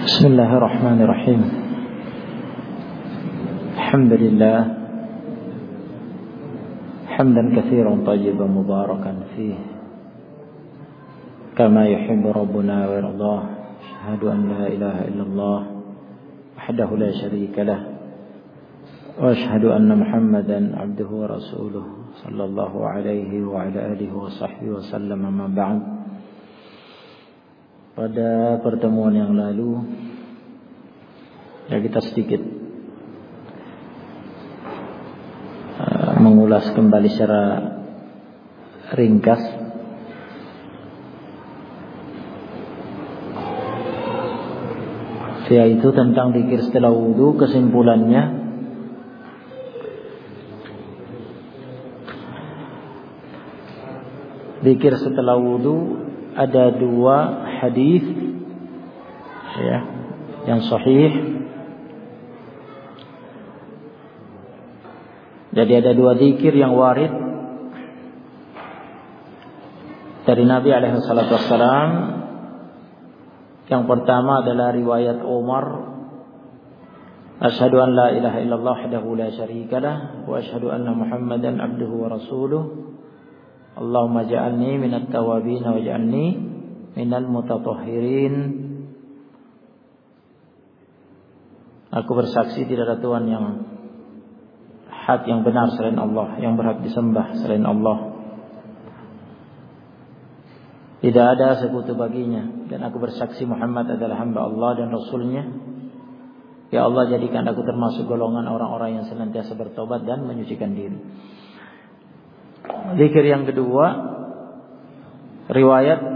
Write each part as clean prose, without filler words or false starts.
Bismillahirrahmanirrahim. Alhamdulillah hamdan katsiran tayyiban mubarakan fihi kama yuhibbu rabbuna wa yardah. Asyhadu an la ilaha illallah wahdahu la syarika lah wa asyhadu anna Muhammadan abduhu wa rasuluh sallallahu alaihi wa ala alihi wa sahbihi wa sallam. Amma ba'd. Pada pertemuan yang lalu ya kita sedikit mengulas kembali secara ringkas yaitu tentang zikir setelah wudu. Kesimpulannya zikir setelah wudu ada dua hadis ya yang sahih. Jadi ada dua zikir yang warid dari Nabi alaihi salatu wassalam. Yang pertama adalah riwayat Umar, asyhadu an la ilaha illallah wahdahu la syarikalah wa asyhadu anna Muhammadan abduhu wa rasuluh. Allahumma ja'alni minat tawabin wa ja'alni minal mutatahhirin. Aku bersaksi tidak ada Tuhan yang hak yang benar selain Allah, yang berhak disembah selain Allah. Tidak ada sekutu baginya, dan aku bersaksi Muhammad adalah hamba Allah dan Rasulnya. Ya Allah, jadikan aku termasuk golongan orang-orang yang senantiasa bertobat dan menyucikan diri. Zikir yang kedua riwayat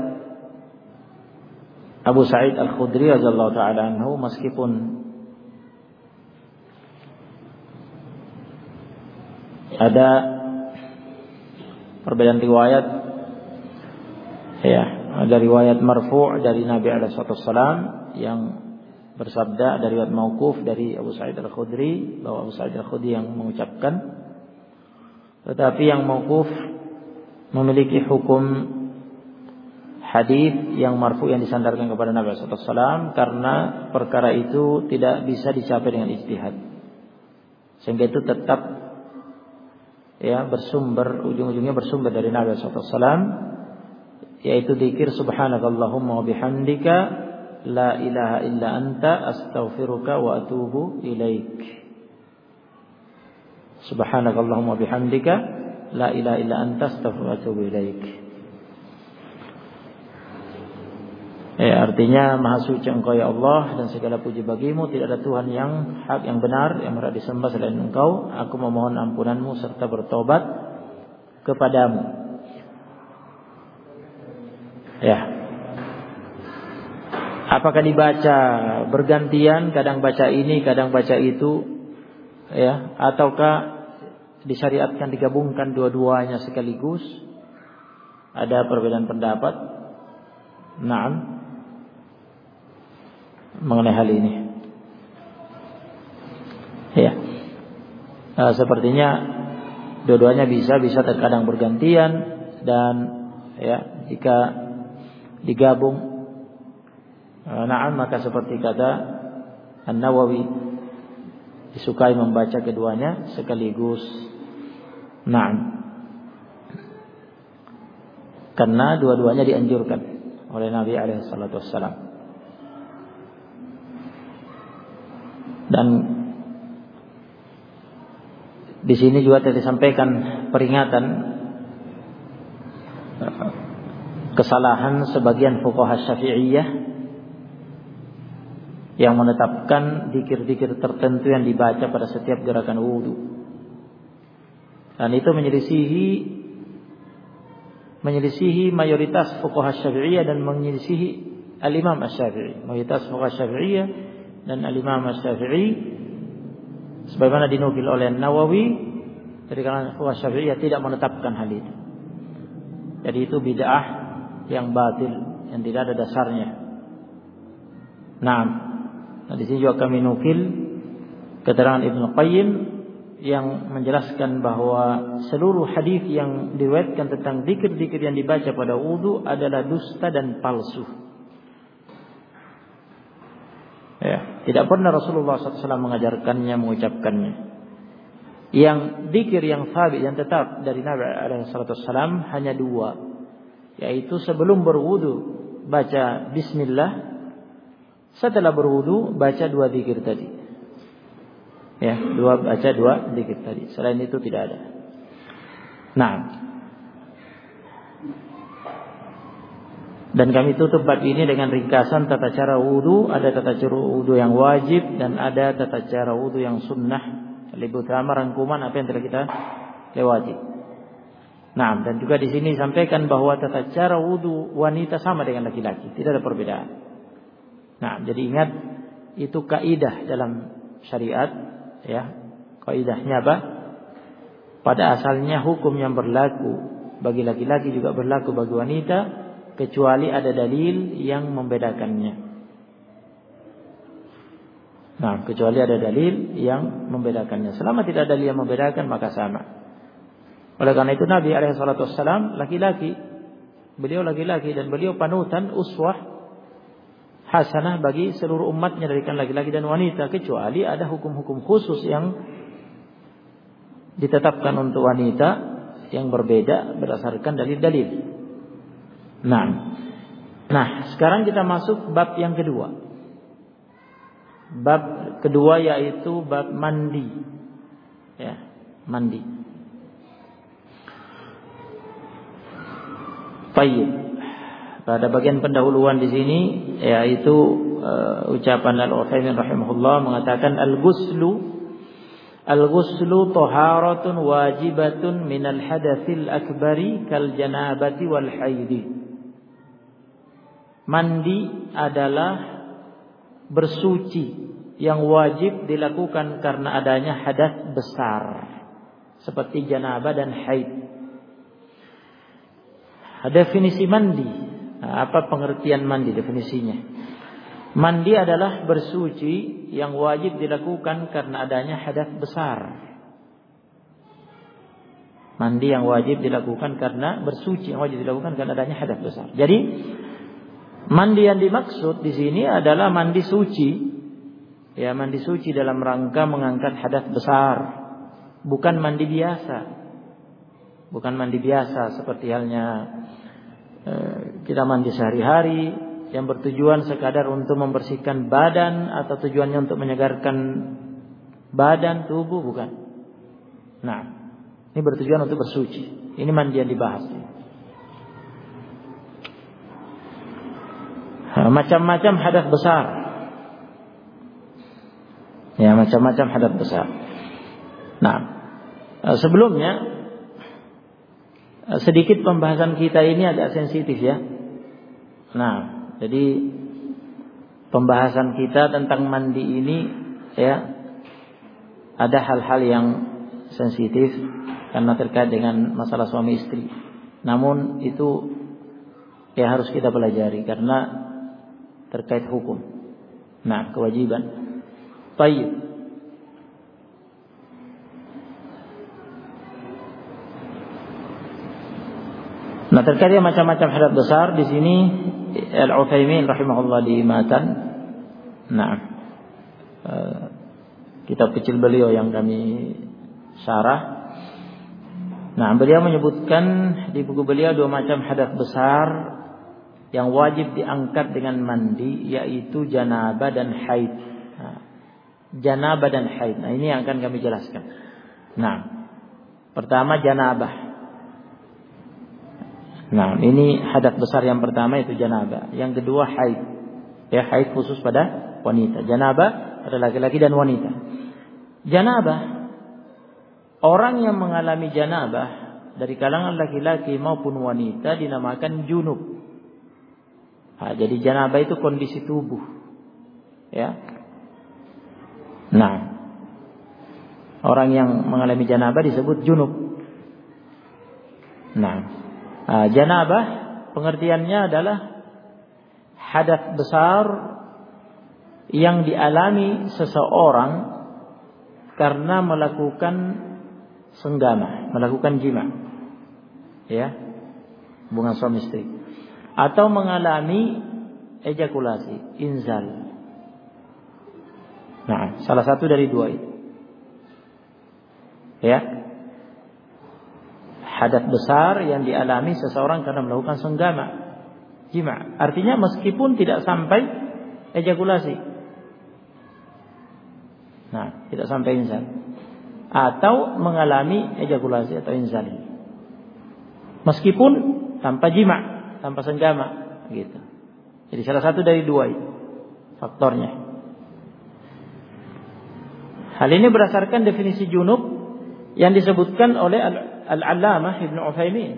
Abu Sa'id Al-Khudri radhiyallahu ta'ala anhu, meskipun ada perbedaan riwayat ya, ada riwayat marfu' dari Nabi alaihi wasallam yang bersabda, ada riwayat mauquf dari Abu Sa'id Al-Khudri bahwa Abu Sa'id Al-Khudri yang mengucapkan. Tetapi yang mauquf memiliki hukum hadis yang marfu yang disandarkan kepada Nabi sallallahu alaihi wasallam, karena perkara itu tidak bisa dicapai dengan ijtihad, sehingga itu tetap ya bersumber, ujung-ujungnya bersumber dari Nabi sallallahu alaihi wasallam, yaitu zikir subhanakallahumma wa bihamdika la ilaha illa anta astaghfiruka wa atubu ilaik. Subhanakallahumma bihamdika la ilaha illa anta astaghfiruka wa atubu ilaik. Ya, artinya maha suci Engkau ya Allah, dan segala puji bagimu, tidak ada Tuhan yang hak yang benar yang berhak disembah selain Engkau. Aku memohon ampunanmu serta bertobat kepadamu. Ya. Apakah dibaca bergantian, kadang baca ini, kadang baca itu, ya, ataukah disyariatkan digabungkan dua-duanya sekaligus? Ada perbedaan pendapat. Naam, mengenai hal ini. Ya. Sepertinya dua-duanya bisa terkadang bergantian, dan ya jika digabung naam, maka seperti kata An-Nawawi disukai membaca keduanya sekaligus. Naam, karena dua-duanya dianjurkan oleh Nabi alaihi salatu wassalam. Dan di sini juga telah disampaikan peringatan kesalahan sebagian fuqaha Syafi'iyah yang menetapkan zikir-zikir tertentu yang dibaca pada setiap gerakan wudu. Dan itu menyelisihi mayoritas fuqaha Syafi'iyah dan menyelisihi al-Imam Asy-Syafi'i. Mayoritas fuqaha Syafi'iyah dan al-Imam Asy-Syafi'i, sebagaimana dinukil oleh Nawawi, dari kalangan fuqaha Syafi'iyah tidak menetapkan hal itu. Jadi itu bid'ah yang batil, yang tidak ada dasarnya. Nah, di sini juga kami nukil keterangan Ibnu Qayyim yang menjelaskan bahwa seluruh hadis yang diriwayatkan tentang zikir-zikir yang dibaca pada wudu adalah dusta dan palsu. Ya, tidak pernah Rasulullah SAW mengajarkannya, mengucapkannya. Yang dzikir yang sabit, yang tetap dari Nabi SAW hanya dua, yaitu sebelum berwudu baca Bismillah, setelah berwudu baca dua dzikir tadi. Ya, baca dua dzikir tadi. Selain itu tidak ada. Nah, dan kami tutup bab ini dengan ringkasan tata cara wudu. Ada tata cara wudu yang wajib dan ada tata cara wudu yang sunnah. Lebih utama rangkuman apa yang telah kita lewati. Nah, dan juga di sini sampaikan bahwa tata cara wudu wanita sama dengan laki-laki, tidak ada perbedaan. Nah, jadi ingat itu kaidah dalam syariat, ya. Kaidahnya apa? Pada asalnya hukum yang berlaku bagi laki-laki juga berlaku bagi wanita, kecuali ada dalil yang membedakannya. Nah, kecuali ada dalil yang membedakannya. Selama tidak ada dalil yang membedakan, maka sama. Oleh karena itu Nabi SAW laki-laki, beliau laki-laki dan beliau panutan, uswah hasanah bagi seluruh umatnya dari kalangan laki-laki dan wanita, kecuali ada hukum-hukum khusus yang ditetapkan untuk wanita yang berbeda berdasarkan dalil-dalil. Nah, sekarang kita masuk bab yang kedua. Bab kedua yaitu bab mandi. Ya, mandi. Baik. Pada bagian pendahuluan di sini yaitu ucapan Al-Utsaimin rahimahullah mengatakan Al-ghuslu taharatun wajibatun minal hadatsil akbari kal janabati wal haidi. Mandi adalah bersuci yang wajib dilakukan karena adanya hadas besar seperti janabah dan haid. Definisi mandi. Apa pengertian mandi definisinya? Mandi adalah bersuci yang wajib dilakukan karena adanya hadas besar. Mandi yang wajib dilakukan karena bersuci yang wajib dilakukan karena adanya hadas besar. Jadi mandi yang dimaksud di sini adalah mandi suci. Ya, mandi suci dalam rangka mengangkat hadas besar. Bukan mandi biasa. Bukan mandi biasa seperti halnya kita mandi sehari-hari yang bertujuan sekadar untuk membersihkan badan atau tujuannya untuk menyegarkan badan, tubuh, bukan. Nah, ini bertujuan untuk bersuci. Ini mandi yang dibahas. Macam-macam hadas besar. Ya, macam-macam hadas besar. Nah, sebelumnya sedikit pembahasan kita ini agak sensitif ya. Nah, jadi pembahasan kita tentang mandi ini ya ada hal-hal yang sensitif karena terkait dengan masalah suami istri. Namun itu ya harus kita pelajari karena terkait hukum. Nah, kewajiban. Baik. Nah, terkait dengan macam-macam hadas besar di sini Al-Utsaimin rahimahullah di matan. Nah, kitab kecil beliau yang kami syarah. Nah, beliau menyebutkan di buku beliau dua macam hadas besar yang wajib diangkat dengan mandi, yaitu janabah dan haid. Nah, janabah dan haid. Nah, ini yang akan kami jelaskan. Nah, pertama janabah. Nah, ini hadas besar yang pertama itu janabah. Yang kedua haid. Ya, haid khusus pada wanita. Janabah pada laki-laki dan wanita. Janabah, orang yang mengalami janabah dari kalangan laki-laki maupun wanita dinamakan junub. Nah, jadi janabah itu kondisi tubuh. Ya. Nah, orang yang mengalami janabah disebut junub. Nah, janabah pengertiannya adalah hadas besar yang dialami seseorang karena melakukan senggama, melakukan jima, ya, hubungan suami istri, atau mengalami ejakulasi, inzal. Nah, salah satu dari dua itu. Ya. Hadas besar yang dialami seseorang karena melakukan senggama, jima. Artinya meskipun tidak sampai ejakulasi. Nah, tidak sampai inzal. Atau mengalami ejakulasi atau inzal. Meskipun tanpa jima, tanpa senggama, gitu. Jadi salah satu dari dua itu faktornya. Hal ini berdasarkan definisi junub yang disebutkan oleh Al-Allamah Ibnu Utsaimin.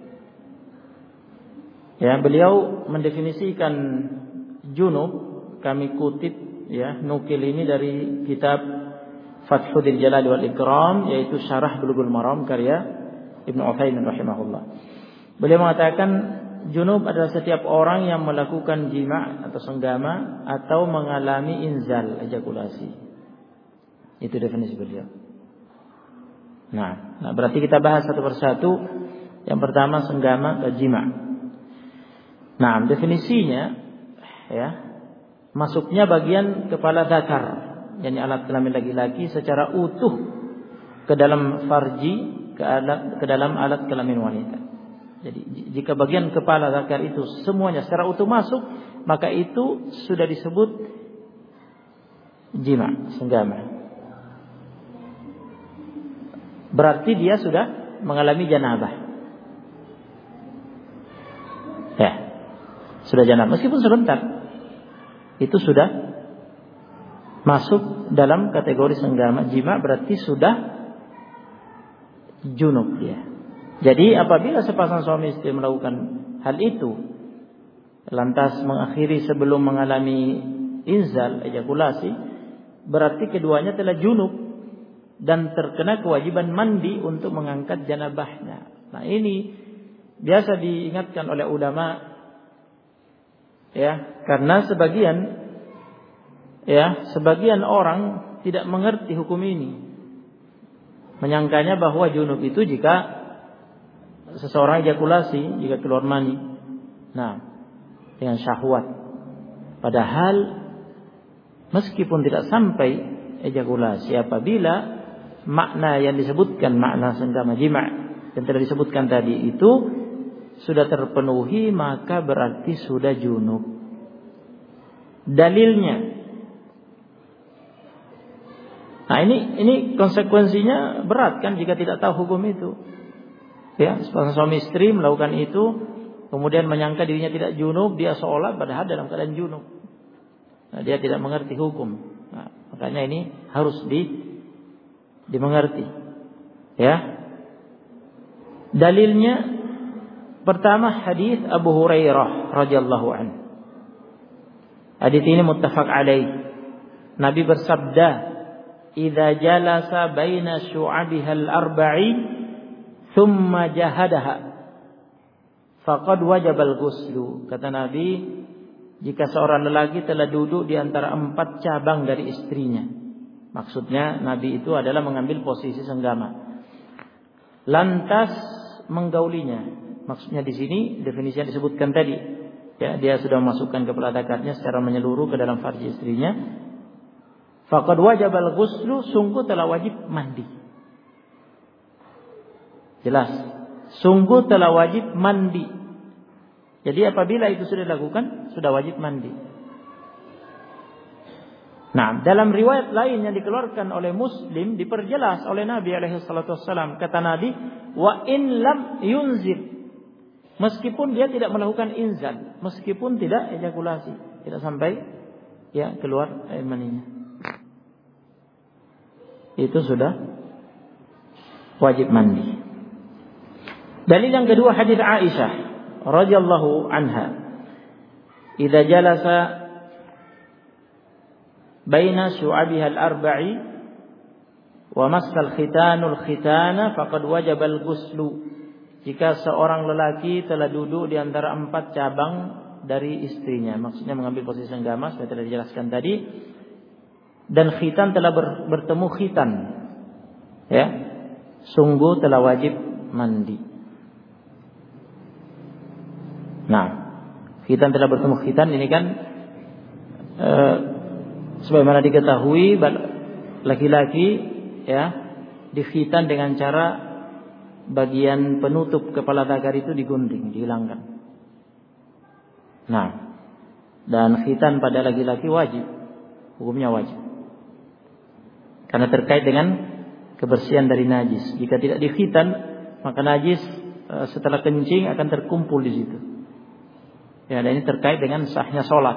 Ya, beliau mendefinisikan junub, kami kutip ya, nukil ini dari kitab Fathul Jalal wal Ikram, yaitu Syarah Bulughul Maram karya Ibnu Utsaimin rahimahullah. Beliau mengatakan junub adalah setiap orang yang melakukan jima atau senggama atau mengalami inzal, ejakulasi. Itu definisi beliau. Nah, berarti kita bahas satu persatu. Yang pertama senggama atau jima. Nah, definisinya ya, masuknya bagian kepala zakar, yakni alat kelamin laki-laki secara utuh ke dalam farji, ke dalam alat kelamin wanita. Jadi jika bagian kepala zakar itu semuanya secara utuh masuk, maka itu sudah disebut jima, senggama. Berarti dia sudah mengalami janabah. Ya, sudah janabah meskipun sebentar. Itu sudah masuk dalam kategori senggama, jima, berarti sudah junub dia. Jadi apabila sepasang suami istri melakukan hal itu, lantas mengakhiri sebelum mengalami inzal, ejakulasi, berarti keduanya telah junub dan terkena kewajiban mandi untuk mengangkat janabahnya. Nah, ini biasa diingatkan oleh ulama ya, karena sebagian orang tidak mengerti hukum ini. Menyangkanya bahwa junub itu jika seseorang ejakulasi, jika keluar mani. Nah, dengan syahwat. Padahal meskipun tidak sampai ejakulasi, apabila makna yang disebutkan, makna senggama jima' yang telah disebutkan tadi itu sudah terpenuhi, maka berarti sudah junub. Dalilnya, nah ini konsekuensinya berat kan jika tidak tahu hukum itu. Ya, suami istri melakukan itu, kemudian menyangka dirinya tidak junub, dia seolah padahal dalam keadaan junub. Nah, dia tidak mengerti hukum. Nah, makanya ini harus dimengerti. Ya. Dalilnya pertama hadis Abu Hurairah radhiyallahu anhu. Hadis ini muttafaq alaih. Nabi bersabda, "Idza jalasa baina syu'abiha al-arba'i thumma jahadaha faqad wajaba al-ghuslu." Kata Nabi, jika seorang lelaki telah duduk di antara 4 cabang dari istrinya. Maksudnya Nabi itu adalah mengambil posisi senggama, lantas menggaulinya. Maksudnya di sini definisi yang disebutkan tadi, ya, dia sudah memasukkan kepala zakarnya secara menyeluruh ke dalam farji istrinya. Faqad wajabal ghuslu, sungguh telah wajib mandi. Jelas, sungguh telah wajib mandi. Jadi apabila itu sudah dilakukan, sudah wajib mandi. Nah, dalam riwayat lain yang dikeluarkan oleh Muslim diperjelas oleh Nabi alaihi salatu wassalam. Kata Nabi, "Wa in lam yunzil." Meskipun dia tidak melakukan inzal, meskipun tidak ejakulasi, tidak sampai ya keluar air maninya, itu sudah wajib mandi. Dalil yang kedua hadis Aisyah radhiyallahu anha, "Idza jalasa baina syu'abiha al-arba'i wa massal khitanul khitana faqad wajaba al-ghuslu." Jika seorang lelaki telah duduk di antara 4 cabang dari istrinya, maksudnya mengambil posisi senggama seperti telah dijelaskan tadi, dan khitan telah bertemu khitan, ya, sungguh telah wajib mandi. Nah, khitan telah bertemu khitan ini kan Sebagaimana diketahui laki-laki ya dikhitan dengan cara bagian penutup kepala zakar itu digunting, dihilangkan. Nah, dan khitan pada laki-laki wajib, hukumnya wajib. Karena terkait dengan kebersihan dari najis. Jika tidak dikhitan, maka najis setelah kencing akan terkumpul di situ. Ya, dan ini terkait dengan sahnya sholat.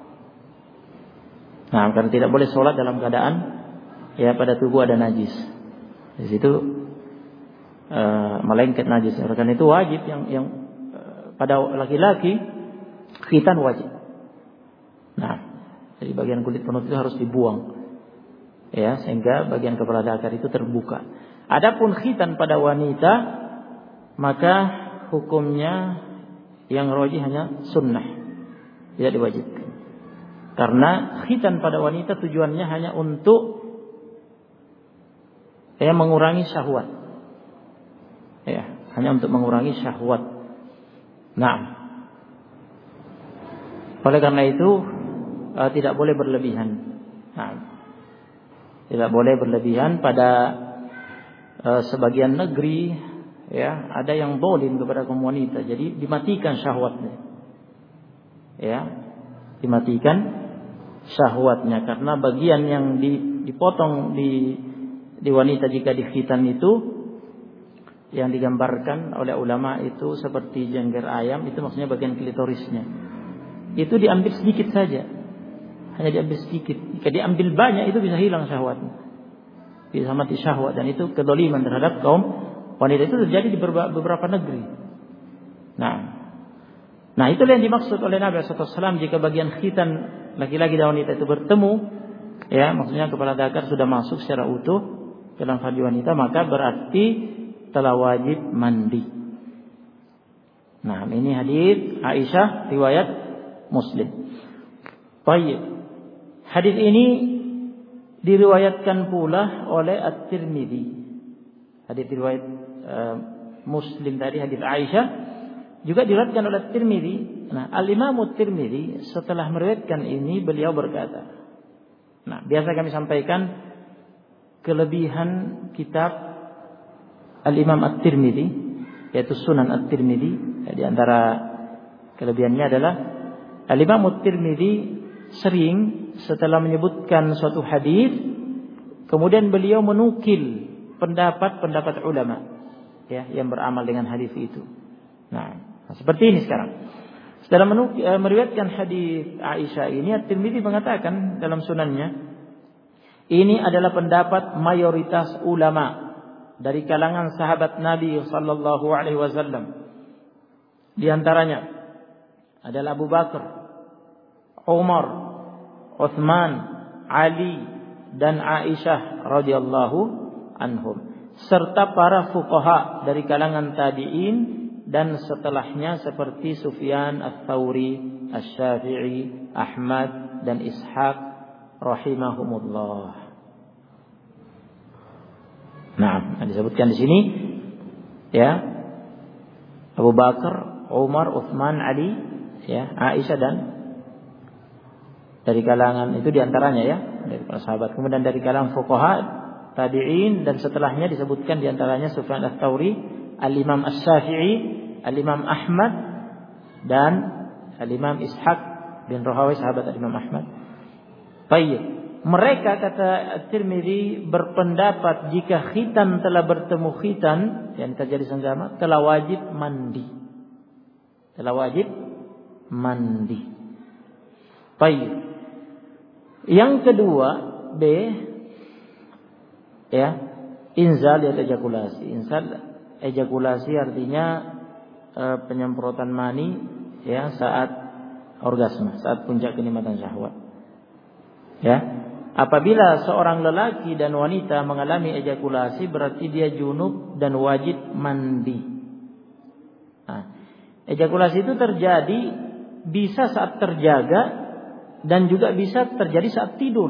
Nah, karena tidak boleh sholat dalam keadaan ya pada tubuh ada najis. Di situ melengket najis. Karena itu wajib yang pada laki-laki khitan wajib. Nah, jadi bagian kulit penutup itu harus dibuang. Ya, sehingga bagian kepala zakar itu terbuka. Adapun khitan pada wanita, maka hukumnya yang rajih hanya sunnah, tidak diwajibkan. Karena khitan pada wanita tujuannya hanya untuk mengurangi syahwat. Ya, hanya untuk mengurangi syahwat. Nah, oleh karena itu tidak boleh berlebihan. Nah, tidak boleh berlebihan. Pada sebagian negeri ya ada yang zalim kepada kaum wanita, jadi dimatikan syahwatnya. Ya, dimatikan syahwatnya karena bagian yang dipotong di wanita jika dikhitan itu yang digambarkan oleh ulama itu seperti jengger ayam, itu maksudnya bagian klitorisnya. Itu diambil sedikit saja. Hanya diambil sedikit. Jika diambil banyak itu bisa hilang syahwatnya. Bisa mati syahwat, dan itu kedzaliman terhadap kaum wanita. Itu terjadi di beberapa negeri. Nah, itulah yang dimaksud oleh Nabi SAW jika bagian khitan laki-laki dan wanita itu bertemu, ya, maksudnya kepala zakar sudah masuk secara utuh ke dalam farji wanita, maka berarti telah wajib mandi. Nah, ini hadis Aisyah riwayat Muslim. Baik. Hadis ini diriwayatkan pula oleh At-Tirmidzi. Hadis riwayat Muslim tadi, hadis Aisyah juga diriwayatkan oleh At-Tirmidzi. Nah, Al-Imam At-Tirmidzi setelah meriwayatkan ini beliau berkata, nah, biasa kami sampaikan kelebihan kitab Al-Imam At-Tirmidzi, yaitu Sunan At-Tirmidzi. Di antara kelebihannya adalah Al-Imam At-Tirmidzi sering setelah menyebutkan suatu hadis, kemudian beliau menukil pendapat ulama ya yang beramal dengan hadis itu. Nah, seperti ini sekarang. Setelah meriwayatkan hadis Aisyah ini, At-Tirmidzi mengatakan dalam sunannya, ini adalah pendapat mayoritas ulama dari kalangan sahabat Nabi sallallahu alaihi wasallam. Di antaranya adalah Abu Bakar, Umar, Uthman, Ali, dan Aisyah radhiyallahu anhum, serta para fuqaha dari kalangan tabi'in dan setelahnya seperti Sufyan Ats-Tsauri, Asy-Syafi'i, Ahmad, dan Ishaq rahimahumullah. Nah, disebutkan di sini ya, Abu Bakar, Umar, Uthman, Ali, ya, Aisyah, dan dari kalangan itu diantaranya ya dari para sahabat. Kemudian dari kalangan fuqaha, tabi'in, dan setelahnya disebutkan diantaranya Sufyan Ats-Tsauri, Al-Imam Asy-Syafi'i, Al-Imam Ahmad, dan Al-Imam Ishaq bin Rahawai, sahabat Al-Imam Ahmad. Baik, mereka kata At-Tirmidzi berpendapat jika khitan telah bertemu khitan yang terjadi senggama, telah wajib mandi. Telah wajib mandi. Baik. Yang kedua, B, ya, inzal atau ejakulasi. Inzal, ejakulasi artinya penyemprotan mani ya saat orgasme, saat puncak kenikmatan syahwat. Ya, apabila seorang lelaki dan wanita mengalami ejakulasi berarti dia junub dan wajib mandi. Nah, ejakulasi itu terjadi bisa saat terjaga dan juga bisa terjadi saat tidur.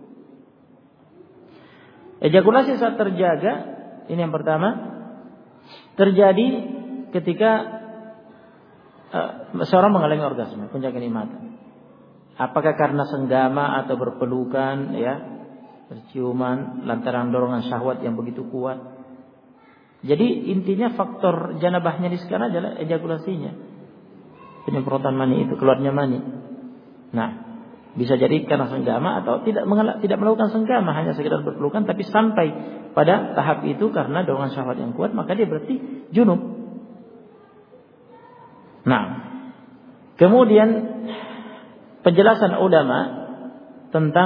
Ejakulasi saat terjaga, ini yang pertama, terjadi ketika seorang mengalami orgasme, puncak kenikmatan. Apakah karena senggama atau berpelukan, ya, berciuman lantaran dorongan syahwat yang begitu kuat. Jadi intinya faktor janabahnya di sekarang adalah ejakulasinya, penyemprotan mani itu, keluarnya mani. Nah, bisa jadi karena senggama atau tidak melakukan senggama, hanya sekedar berpelukan, tapi sampai pada tahap itu karena dorongan syahwat yang kuat, maka dia berarti junub. Nah, kemudian penjelasan ulama tentang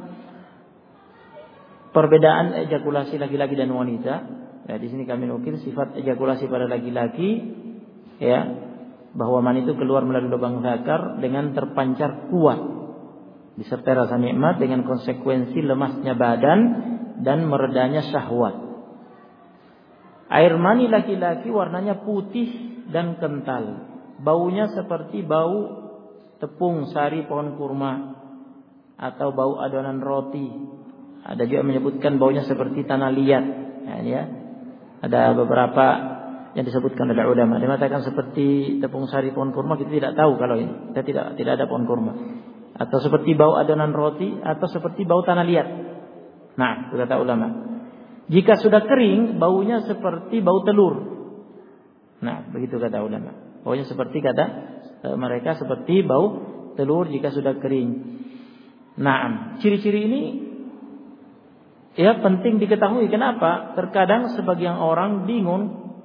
perbedaan ejakulasi laki-laki dan wanita. Ya, di sini kami nukil sifat ejakulasi pada laki-laki, ya, bahwa mani itu keluar melalui lubang zakar dengan terpancar kuat, disertai rasa nikmat dengan konsekuensi lemasnya badan dan meredanya syahwat. Air mani laki-laki warnanya putih dan kental, baunya seperti bau tepung sari pohon kurma atau bau adonan roti. Ada juga menyebutkan baunya seperti tanah liat, ya. Ada beberapa yang disebutkan oleh ulama. Dia mengatakan seperti tepung sari pohon kurma, kita tidak tahu kalau ini. Kita tidak ada pohon kurma. Atau seperti bau adonan roti, atau seperti bau tanah liat. Nah, itu kata ulama. Jika sudah kering, baunya seperti bau telur. Nah, begitu kata ulama. Baunya seperti kata mereka seperti bau telur jika sudah kering. Nah, ciri-ciri ini ya penting diketahui. Kenapa? Terkadang sebagian orang bingung.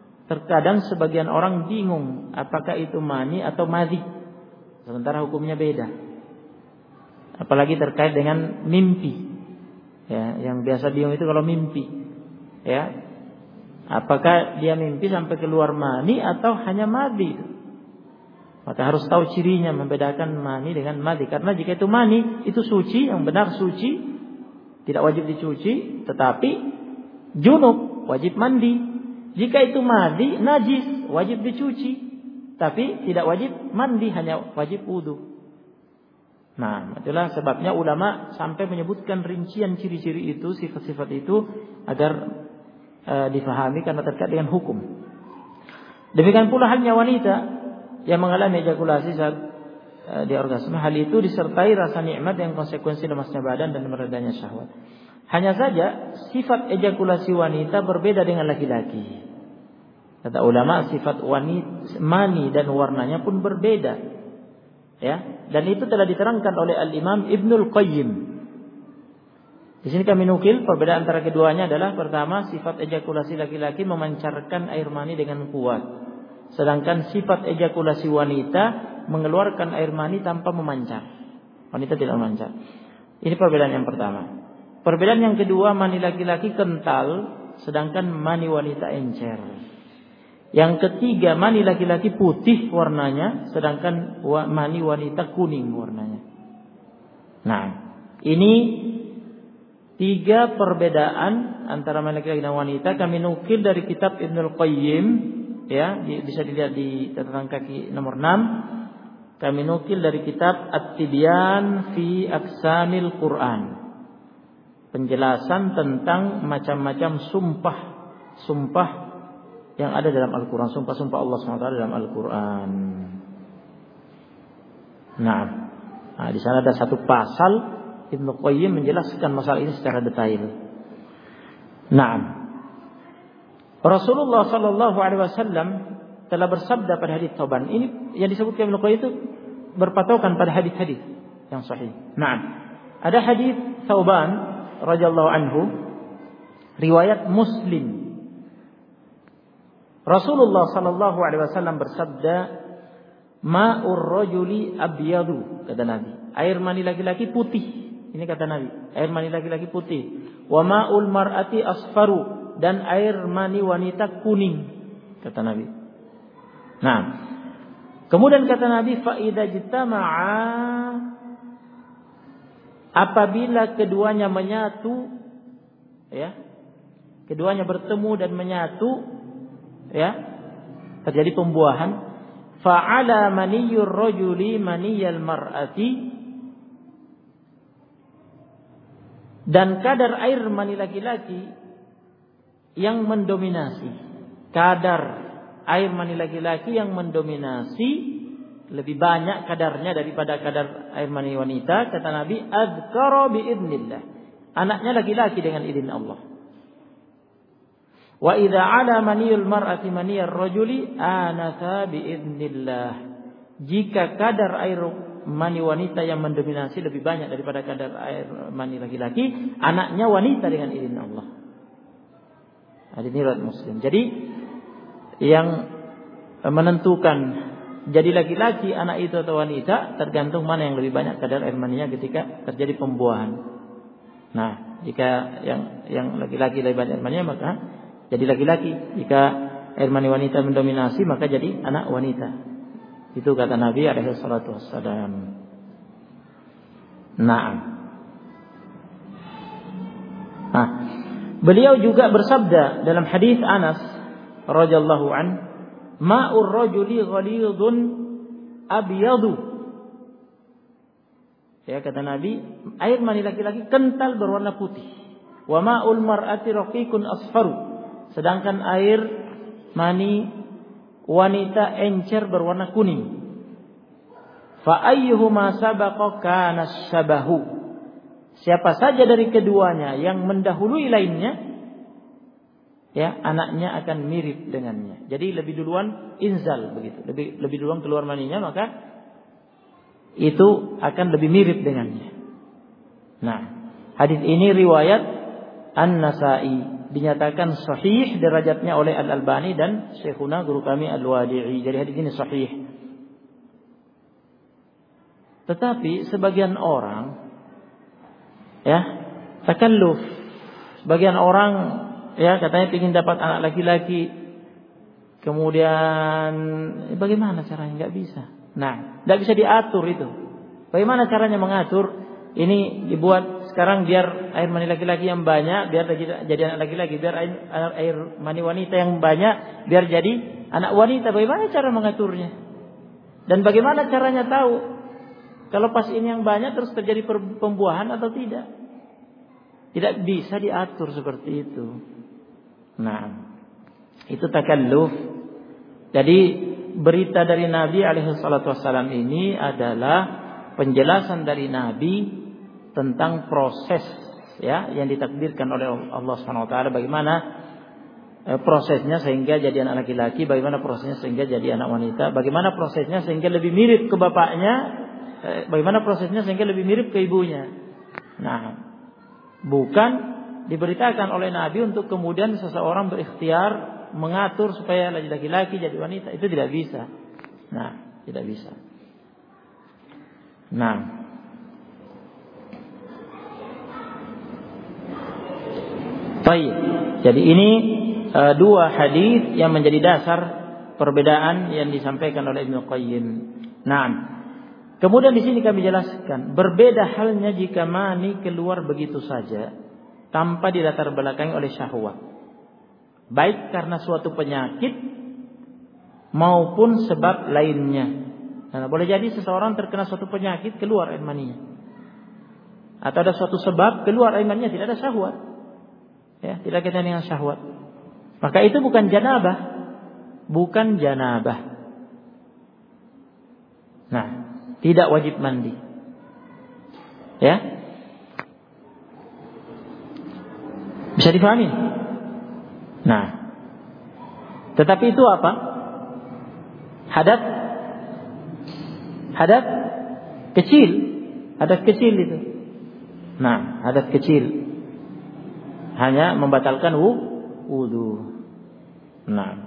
Apakah itu mani atau madhi. Sementara hukumnya beda. Apalagi terkait dengan mimpi. Ya, yang biasa bingung itu kalau mimpi. Ya. Apakah dia mimpi sampai keluar mani atau hanya madhi. Maka harus tahu cirinya, membedakan mani dengan madhi. Karena jika itu mani, itu suci, yang benar suci, tidak wajib dicuci, tetapi junub, wajib mandi. Jika itu madhi, najis, wajib dicuci, tapi tidak wajib mandi, hanya wajib wudu. Nah, itulah sebabnya ulama sampai menyebutkan rincian ciri-ciri itu, sifat-sifat itu, agar difahami karena terkait dengan hukum. Demikian pula halnya wanita yang mengalami ejakulasi saat di orgasme, hal itu disertai rasa nikmat yang konsekuensi lemasnya badan dan meredanya syahwat. Hanya saja sifat ejakulasi wanita berbeda dengan laki-laki. Kata ulama, sifat wanita mani dan warnanya pun berbeda. Ya, dan itu telah diterangkan oleh Al-Imam Ibnul Qayyim. Di sini kami nukil perbedaan antara keduanya adalah pertama, sifat ejakulasi laki-laki memancarkan air mani dengan kuat. Sedangkan sifat ejakulasi wanita mengeluarkan air mani tanpa memancar. Wanita tidak memancar. Ini perbedaan yang pertama. Perbedaan yang kedua, mani laki-laki kental, sedangkan mani wanita encer. Yang ketiga, mani laki-laki putih warnanya, sedangkan mani wanita kuning warnanya. Nah, ini 3 perbedaan antara mani laki-laki dan wanita. Kami nukil dari kitab Ibnul Qayyim. Ya, bisa dilihat di catatan kaki nomor 6. Kami nukil dari kitab At-Tibyan fi Aqsamil Quran. Penjelasan tentang macam-macam sumpah yang ada dalam Al-Quran. Sumpah-sumpah Allah SWT dalam Al-Quran. Nah, di sana ada satu pasal Ibnu Qayyim menjelaskan masalah ini secara detail. Nah, Rasulullah sallallahu alaihi wasallam telah bersabda pada hadis Thauban. Ini yang disebutkan Ibnu Qayyim itu berpatokan pada hadis-hadis yang sahih. Nah, ada hadis Thauban radhiyallahu anhu riwayat Muslim. Rasulullah sallallahu alaihi wasallam bersabda, "Ma'ur rajuli abyadu," kata Nabi. Air mani laki-laki putih. Ini kata Nabi, air mani laki-laki putih. "Wa ma'ul mar'ati asfaru," dan air mani wanita kuning, kata Nabi. Nah, kemudian kata Nabi, fa idza jtama'a, apabila keduanya menyatu, ya, keduanya bertemu dan menyatu, ya, terjadi pembuahan, fa'ala maniyyur rajuli maniyyal mar'ati, dan kadar air mani laki-laki yang mendominasi, kadar air mani laki-laki yang mendominasi lebih banyak kadarnya daripada kadar air mani wanita, kata Nabi, adzkara biidznillah. Anaknya laki-laki dengan izin Allah. Wa idza ala maniyul mar'ati maniyar rajuli anatha biidznillah. Jika kadar air mani wanita yang mendominasi lebih banyak daripada kadar air mani laki-laki, anaknya wanita dengan izin Allah. Hadis riwayat Muslim. Jadi yang menentukan jadi laki-laki anak itu atau wanita tergantung mana yang lebih banyak kadar air maninya ketika terjadi pembuahan. Nah, jika yang laki-laki lebih banyak air maninya maka jadi laki-laki. Jika air mani wanita mendominasi maka jadi anak wanita. Itu kata Nabi alaihi salatu wassalam. Nah, beliau juga bersabda dalam hadis Anas radhiyallahu an, ma'ur rajuli ghalidun abyadu. Ya, kata Nabi, air mani laki-laki kental berwarna putih. Wa ma'ul mar'ati raqiqun asfaru. Sedangkan air mani wanita encer berwarna kuning. Fa ayyuhuma sabaqa kana syabahu. Siapa saja dari keduanya yang mendahului lainnya, ya, anaknya akan mirip dengannya. Jadi lebih duluan inzal begitu. Lebih duluan keluar maninya, maka itu akan lebih mirip dengannya. Nah, hadis ini riwayat An-Nasa'i, dinyatakan sahih derajatnya oleh Al-Albani dan Syekhuna guru kami Al-Wadi'i. Jadi hadis ini sahih. Tetapi sebagian orang, ya, takalluf. Sebagian orang, ya, katanya ingin dapat anak laki-laki. Kemudian bagaimana caranya? Enggak bisa. Nah, enggak bisa diatur itu. Bagaimana caranya mengatur? Ini dibuat sekarang biar air mani laki-laki yang banyak, biar jadi anak laki-laki, biar air mani wanita yang banyak, biar jadi anak wanita. Bagaimana cara mengaturnya? Dan bagaimana caranya tahu kalau pas ini yang banyak terus terjadi pembuahan atau tidak? Tidak bisa diatur seperti itu. Nah, itu takalluf. Jadi berita dari Nabi alaihi salatu wassalam ini adalah penjelasan dari Nabi tentang proses, ya, yang ditakdirkan oleh Allah Subhanahu wa taala, bagaimana prosesnya sehingga jadi anak laki-laki, bagaimana prosesnya sehingga jadi anak wanita, bagaimana prosesnya sehingga lebih mirip ke bapaknya, bagaimana prosesnya sehingga lebih mirip ke ibunya. Nah, bukan diberitakan oleh Nabi untuk kemudian seseorang berikhtiar mengatur supaya laki-laki jadi wanita. Itu tidak bisa. Nah, tidak bisa. Nah, baik. Jadi ini dua hadis yang menjadi dasar perbedaan yang disampaikan oleh Ibnu Qayyim. Nah, kemudian di sini kami jelaskan berbeda halnya jika mani keluar begitu saja tanpa dilatar belakangi oleh syahwat, baik karena suatu penyakit maupun sebab lainnya. Nah, boleh jadi seseorang terkena suatu penyakit keluar air maninya, atau ada suatu sebab keluar air maninya, tidak ada syahwat, ya, tidak kaitan dengan syahwat, maka itu bukan janabah, bukan janabah. Nah, tidak wajib mandi, ya, bisa difahami. Nah, tetapi itu apa? Hadas kecil, hadas kecil itu. Nah, hadas kecil hanya membatalkan wudu. Nah,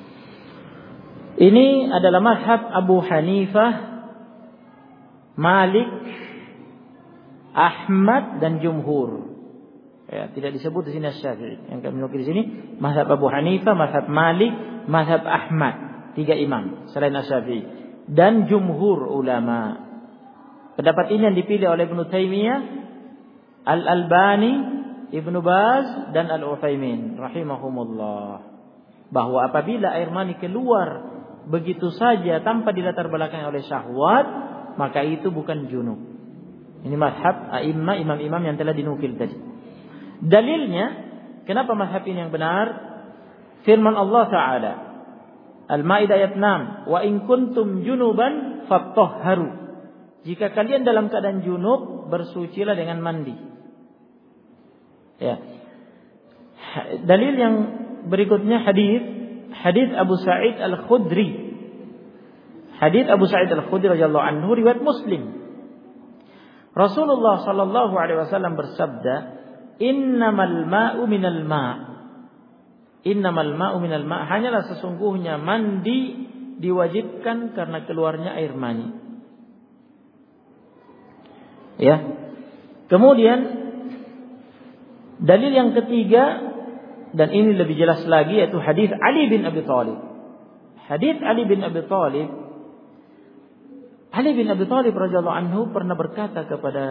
ini adalah mazhab Abu Hanifah, Malik, Ahmad dan jumhur. Ya, tidak disebut di sini Syafi'i. Yang kami nukil di sini mazhab Abu Hanifah, mazhab Malik, mazhab Ahmad, 3 imam selain Syafi'i, dan jumhur ulama. Pendapat ini yang dipilih oleh Ibnu Taimiyah, Al-Albani, Ibnu Baz dan Al-Utsaimin rahimahumullah, bahwa apabila air mani keluar begitu saja tanpa dilatar belakangi oleh syahwat, maka itu bukan junub. Ini mazhab a'immah, imam-imam yang telah dinukil tadi. Dalilnya, kenapa mazhab ini yang benar? Firman Allah Ta'ala, Al-Maidah ayat 6, wa in kuntum junuban fatahharu. Jika kalian dalam keadaan junub, bersucilah dengan mandi. Ya. Dalil yang berikutnya hadis Abu Sa'id Al-Khudri. Hadis Abu Sa'id Al-Khudri radhiyallahu anhu riwayat Muslim. Rasulullah sallallahu alaihi wasallam bersabda, "Innamal ma'u minal ma'." Innamal ma'u minal ma', hanyalah sesungguhnya mandi diwajibkan karena keluarnya air mani. Ya. Kemudian dalil yang ketiga, dan ini lebih jelas lagi, yaitu hadis Ali bin Abi Thalib. Hadis Ali bin Abi Thalib. Ali bin Abi Thalib radhiyallahu anhu pernah berkata kepada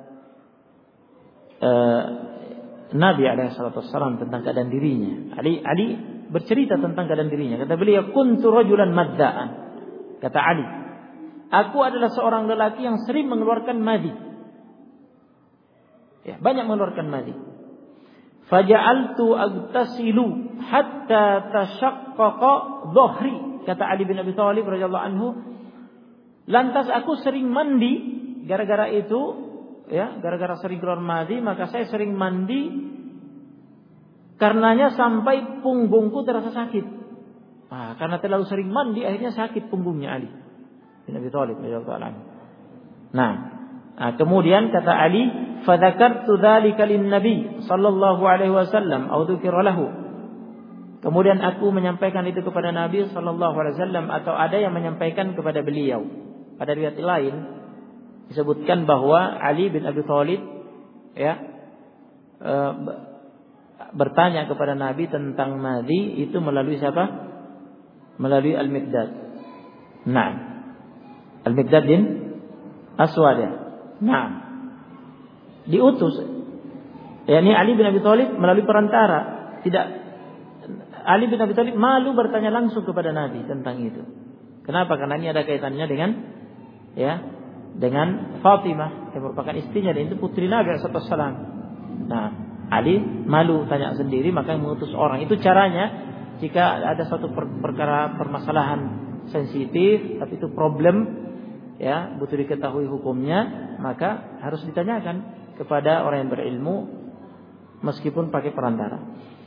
Nabi alaihissalam tentang keadaan dirinya. Ali bercerita tentang keadaan dirinya. Kata beliau, "Kuntu rajulan madda'an." Kata Ali, "Aku adalah seorang lelaki yang sering mengeluarkan madi." Ya, banyak mengeluarkan madi. "Faja'altu agtasilu hatta tashaqqaqa dhahri." Kata Ali bin Abi Thalib radhiyallahu anhu, lantas aku sering mandi gara-gara itu, ya, gara-gara sering keluar madi, maka saya sering mandi karenanya sampai punggungku terasa sakit. Karena terlalu sering mandi akhirnya sakit punggungnya Ali bin Abi Thalib radhiyallahu anhu. Kemudian kata Ali, "Fadzakartu dzalika lin-nabi sallallahu alaihi wasallam aw dzukira lahu." Kemudian aku menyampaikan itu kepada Nabi sallallahu alaihi wasallam, atau ada yang menyampaikan kepada beliau. Pada riwayat lain disebutkan bahwa Ali bin Abi Thalib bertanya kepada Nabi tentang madi itu melalui siapa? Melalui Al-Miqdad. Al-Miqdad bin Aswad. Diutus. Ini Ali bin Abi Thalib melalui perantara. Ali bin Abi Thalib malu bertanya langsung kepada Nabi tentang itu. Kenapa? Karena ini ada kaitannya dengan Fatimah yang merupakan istrinya, dan itu putri Nabi sallallahu alaihi wasallam. Ali malu tanya sendiri, maka mengutus orang. Itu caranya jika ada suatu perkara permasalahan sensitif, tapi itu problem, ya, butuh diketahui hukumnya, maka harus ditanyakan kepada orang yang berilmu meskipun pakai perantara.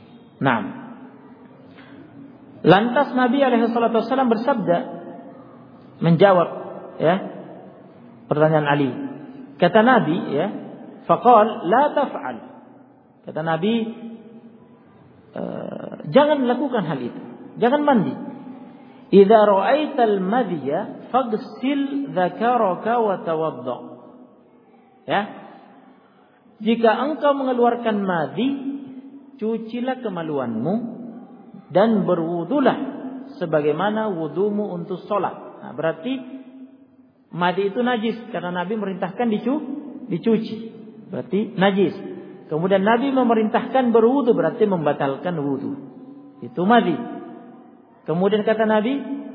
Lantas Nabi alaihi salatu wasallam bersabda, menjawab pertanyaan Ali. Kata Nabi, faqal la taf'al. Kata Nabi, jangan melakukan hal itu. Jangan mandi. Idza ra'aital madya faghsil dzakaraka wa tawadda. Jika engkau mengeluarkan madi, cucilah kemaluanmu dan berwudulah sebagaimana wudumu untuk sholat. Berarti madi itu najis karena Nabi merintahkan dicuci. Berarti najis. Kemudian Nabi memerintahkan berwudu, berarti membatalkan wudu. Itu madi. Kemudian kata Nabi,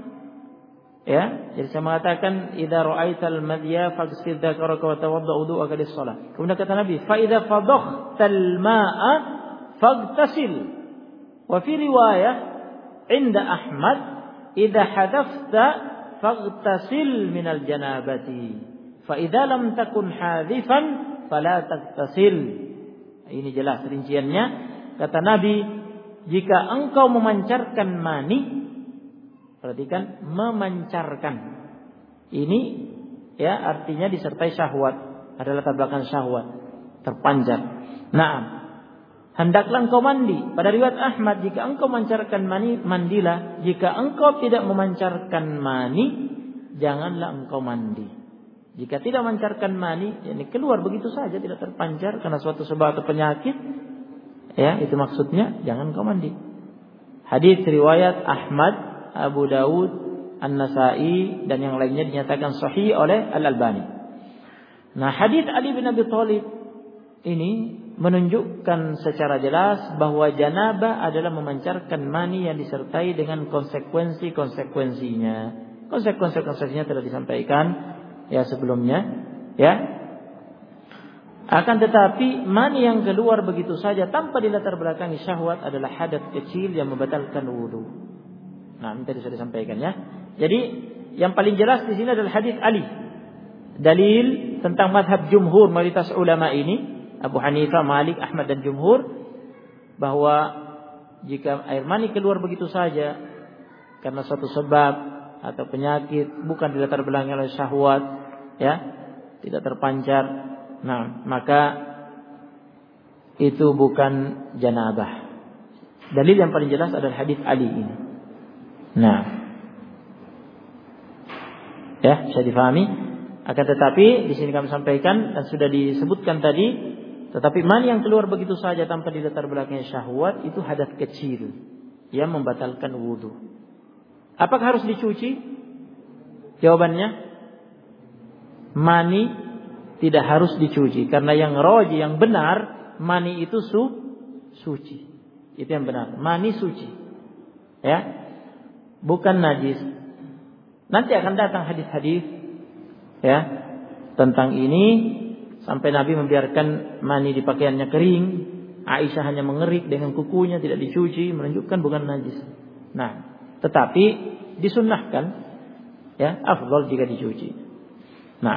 jadi saya mengatakan idza ra'aital madya faghsil dzakaraka wa tawadda wudu'aka lis-shalah. Kemudian kata Nabi, fa idza fadakhtal ma'a faghtasil. Wa fi riwayah inda Ahmad, idza hadafta faghtasil minal janabati. Fa idza lam takun hadifan fala taghtasil. Ini jelas rinciannya. Kata Nabi, jika engkau memancarkan mani, perhatikan, memancarkan. Ini artinya disertai syahwat, adalah latar belakang syahwat, terpancar. Hendaklah engkau mandi. Pada riwayat Ahmad, jika engkau memancarkan mani, mandilah. Jika engkau tidak memancarkan mani, janganlah engkau mandi. Jika tidak memancarkan mani, yakni keluar begitu saja, tidak terpancar karena suatu sebab atau penyakit, itu maksudnya jangan engkau mandi. Hadis riwayat Ahmad, Abu Dawud, An-Nasa'i dan yang lainnya dinyatakan sahih oleh Al-Albani. Hadis Ali bin Abi Thalib ini menunjukkan secara jelas bahwa janabah adalah memancarkan mani yang disertai dengan konsekuensinya. Konsekuensinya telah disampaikan sebelumnya, Akan tetapi mani yang keluar begitu saja tanpa dilatar belakangi syahwat adalah hadas kecil yang membatalkan wudu. Ini tadi sudah disampaikan, Jadi yang paling jelas di sini adalah hadis Ali. Dalil tentang mazhab jumhur mayoritas ulama ini, Abu Hanifah, Malik, Ahmad dan jumhur, bahwa jika air mani keluar begitu saja karena suatu sebab atau penyakit, bukan dilatar belakangi oleh syahwat, ya, tidak terpancar, nah, maka itu bukan janabah. Dalil yang paling jelas adalah hadis Ali ini. Nah, ya, bisa difahami. Akan tetapi di sini kami sampaikan dan sudah disebutkan tadi, tetapi mani yang keluar begitu saja tanpa dilatar belakangi syahwat itu hadas kecil yang membatalkan wudu. Apakah harus dicuci? Jawabannya, mani tidak harus dicuci karena yang rajih, yang benar, mani itu suci. Itu yang benar, mani suci. Ya. Bukan najis. Nanti akan datang hadis-hadis, ya, tentang ini, sampai Nabi membiarkan mani di pakaiannya kering, Aisyah hanya mengerik dengan kukunya, tidak dicuci, menunjukkan bukan najis. Nah, tetapi disunnahkan, ya, afdal jika dicuci. Nah,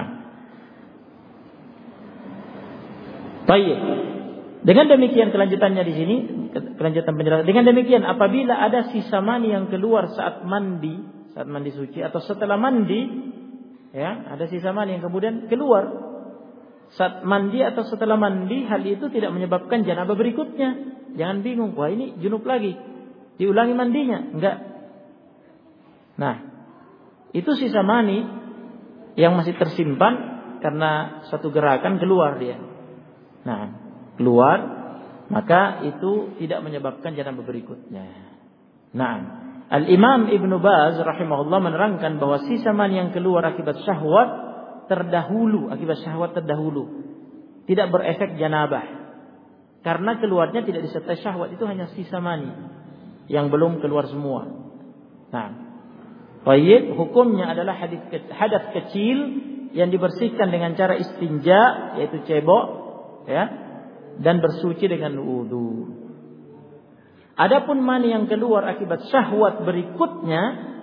baik. Dengan demikian kelanjutannya di sini, kelanjutan penjelasan. Dengan demikian, apabila ada sisa mani yang keluar saat mandi suci atau setelah mandi, ya, ada sisa mani yang kemudian keluar saat mandi atau setelah mandi, hal itu tidak menyebabkan janabah berikutnya. Jangan bingung, wah ini junub lagi, diulangi mandinya, enggak. Nah, itu sisa mani yang masih tersimpan karena satu gerakan keluar dia. Nah, keluar, maka itu tidak menyebabkan janabah berikutnya. Nah, Al-Imam Ibnu Baz rahimahullah menerangkan bahwa sisa mani yang keluar akibat syahwat terdahulu, tidak berefek janabah. Karena keluarnya tidak disertai syahwat, itu hanya sisa mani yang belum keluar semua. Nah, baik, hukumnya adalah hadas kecil yang dibersihkan dengan cara istinja, yaitu cebok, ya, dan bersuci dengan wudu. Adapun mani yang keluar akibat syahwat berikutnya,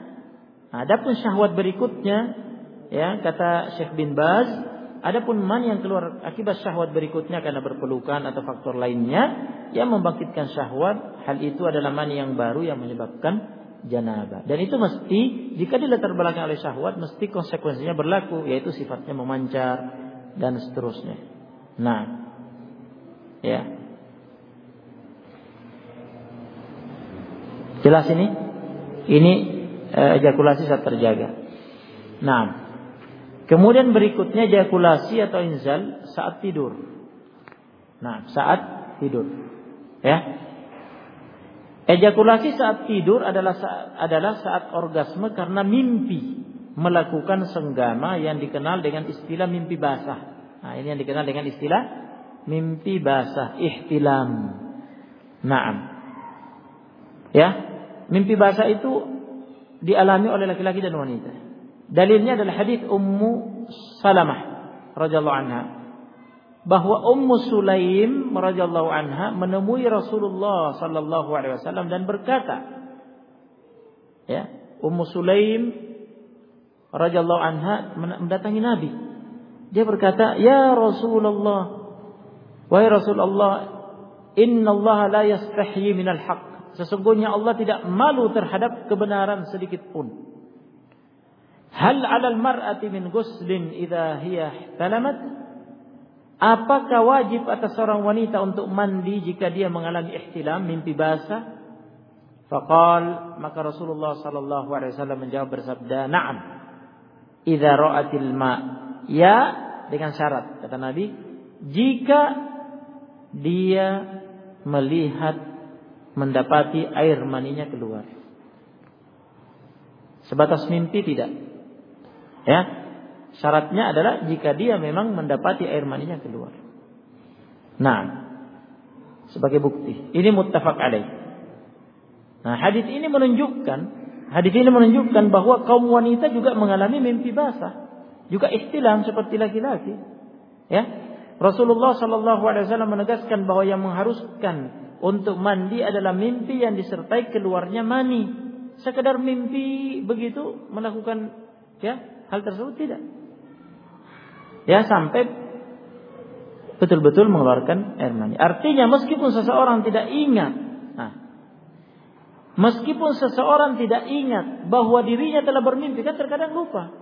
ya, kata Syekh bin Baz, adapun mani yang keluar akibat syahwat berikutnya karena berpelukan atau faktor lainnya yang membangkitkan syahwat, hal itu adalah mani yang baru yang menyebabkan janabah. Dan itu mesti, jika dilatar belakangi oleh syahwat, mesti konsekuensinya berlaku, yaitu sifatnya memancar dan seterusnya. Nah, ya. Jelas ini? Ini ejakulasi saat terjaga. Nah, kemudian berikutnya ejakulasi atau inzal saat tidur. Nah, saat tidur, ya. Ejakulasi saat tidur adalah saat orgasme karena mimpi melakukan senggama yang dikenal dengan istilah mimpi basah. Nah, ini yang dikenal dengan istilah mimpi basah, ihtilam. Naam. Ya, mimpi basah itu dialami oleh laki-laki dan wanita. Dalilnya adalah hadis Ummu Salamah radhiyallahu anha, bahwa Ummu Sulaim radhiyallahu anha menemui Rasulullah sallallahu alaihi wasallam dan berkata, ya, Ummu Sulaim radhiyallahu anha mendatangi Nabi. Dia berkata, "Ya Rasulullah, wahai Rasulullah, innallaha la yastahyi minal haqq." Sesungguhnya Allah tidak malu terhadap kebenaran sedikit pun. Hal 'alal mar'ati min ghuslin idza hiya talamat? Apakah wajib atas seorang wanita untuk mandi jika dia mengalami ihtilam, mimpi basah? Faqal, maka Rasulullah sallallahu alaihi wasallam menjawab bersabda, "Na'am. Idza ra'atil ma'." Ya, dengan syarat, kata Nabi, jika dia melihat, mendapati air maninya keluar. Sebatas mimpi tidak. Ya. Syaratnya adalah jika dia memang mendapati air maninya keluar. Nah, sebagai bukti. Ini muttafaq alaih. Nah, hadis ini menunjukkan bahwa kaum wanita juga mengalami mimpi basah, juga ihtilam seperti laki-laki. Ya. Rasulullah sallallahu alaihi wasallam menegaskan bahwa yang mengharuskan untuk mandi adalah mimpi yang disertai keluarnya mani. Sekedar mimpi begitu melakukan ya hal tersebut tidak. Ya, sampai betul-betul mengeluarkan air mani. Artinya meskipun seseorang tidak ingat, meskipun seseorang tidak ingat bahwa dirinya telah bermimpi, kan terkadang lupa.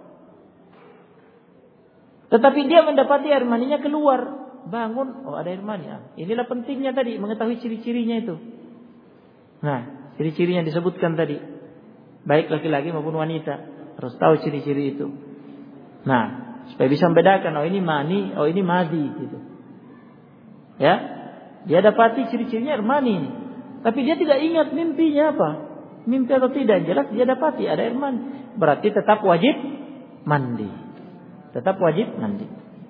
Tetapi dia mendapati air maninya keluar, bangun, oh ada air mani. Inilah pentingnya tadi mengetahui ciri-cirinya itu. Nah, ciri-cirinya disebutkan tadi, baik laki-laki maupun wanita harus tahu ciri-ciri itu. Nah, supaya bisa membedakan, oh ini mani, oh ini madi gitu. Ya, dia dapati ciri-cirinya air mani ini. Tapi dia tidak ingat mimpinya apa, mimpi atau tidak. Jelas dia dapati ada air mani, berarti tetap wajib mandi. Tetap wajib mandi.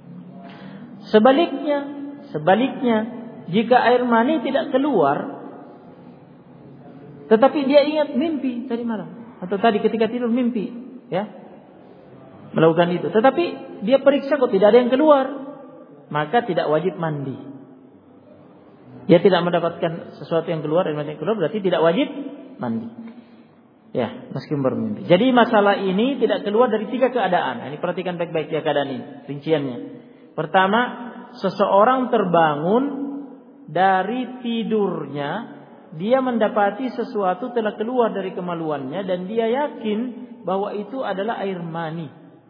Sebaliknya, jika air mani tidak keluar, tetapi dia ingat mimpi tadi malam atau tadi ketika tidur mimpi, ya, melakukan itu. Tetapi dia periksa kok tidak ada yang keluar, maka tidak wajib mandi. Dia tidak mendapatkan sesuatu yang keluar, air mani yang keluar, berarti tidak wajib mandi. Ya, meskipun bermimpi. Jadi masalah ini tidak keluar dari 3 keadaan. Ini perhatikan baik-baik ya keadaan ini, rinciannya. Pertama, seseorang terbangun dari tidurnya, dia mendapati sesuatu telah keluar dari kemaluannya dan dia yakin bahwa itu adalah air mani.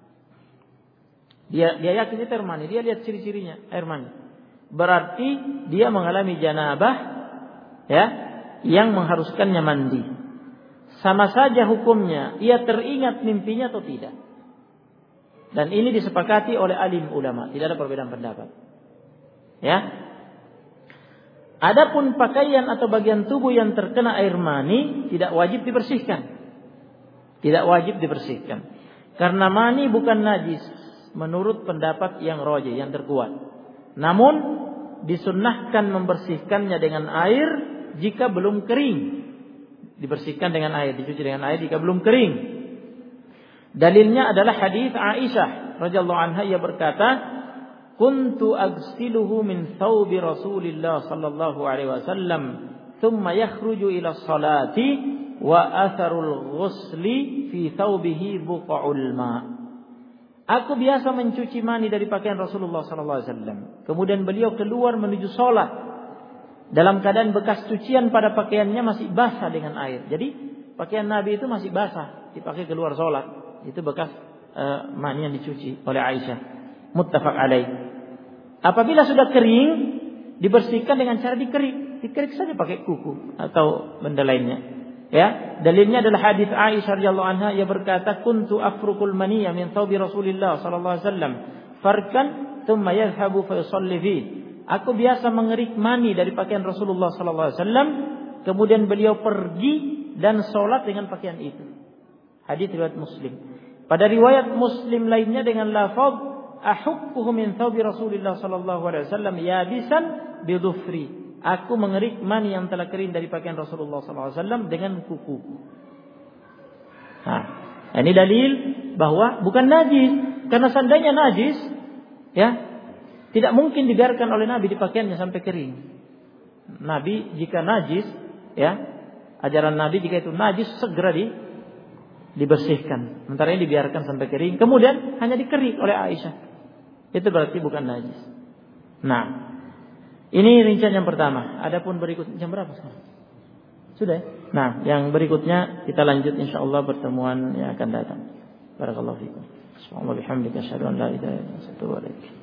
Dia yakin itu air mani, dia lihat ciri-cirinya air mani. Berarti dia mengalami janabah, ya, yang mengharuskannya mandi. Sama saja hukumnya, ia teringat mimpinya atau tidak. Dan ini disepakati oleh alim ulama, tidak ada perbedaan pendapat. Ya. Adapun pakaian atau bagian tubuh yang terkena air mani tidak wajib dibersihkan. Tidak wajib dibersihkan. Karena mani bukan najis menurut pendapat yang rajih, yang terkuat. Namun disunnahkan membersihkannya dengan air jika belum kering. Dibersihkan dengan air, dicuci dengan air jika belum kering. Dalilnya adalah hadis Aisyah radhiyallahu anha, ia berkata, "Kuntu aghsiluhu min thawbi Rasulillah sallallahu alaihi wasallam, thumma yakhruju ila sholati wa atharul ghusli fi thawbihi buqa'ul ma." Aku biasa mencuci mani dari pakaian Rasulullah sallallahu alaihi wasallam. Kemudian beliau keluar menuju salat dalam keadaan bekas cucian pada pakaiannya masih basah dengan air. Jadi pakaian Nabi itu masih basah, dipakai keluar salat. Itu bekas mani yang dicuci oleh Aisyah. Muttafaq alaih. Apabila sudah kering, dibersihkan dengan cara dikerik saja pakai kuku atau benda lainnya. Ya, dalilnya adalah hadis Aisyah radhiyallahu anha, ia berkata, "Kuntu afruqul maniyya min thawbi Rasulillah sallallahu alaihi wasallam, farkan thumma yadhhabu fa yusalli fi." Aku biasa mengerik mani dari pakaian Rasulullah sallallahu alaihi wasallam, kemudian beliau pergi dan salat dengan pakaian itu. Hadis riwayat Muslim. Pada riwayat Muslim lainnya dengan lafaz, "Ahukkuhu min thawbi Rasulillah sallallahu alaihi wasallam yabisan bidufri." Aku mengerik mani yang telah kering dari pakaian Rasulullah sallallahu alaihi wasallam dengan kuku. Nah, ini dalil bahwa bukan najis. Karena seandainya najis, ya, tidak mungkin dibiarkan oleh Nabi di pakaiannya sampai kering. Nabi jika najis, ya, ajaran Nabi jika itu najis segera dibersihkan. Sementara ini dibiarkan sampai kering, kemudian hanya dikerik oleh Aisyah. Itu berarti bukan najis. Nah, ini rincian yang pertama. Adapun berikut jam berapa sekarang? Sudah. Nah, yang berikutnya kita lanjut insyaallah pertemuan yang akan datang. Barakallahu fiikum. Subhanallah bihamdika asyhadu an la ilaha illa anta astaghfiruka wa atubu ilaik.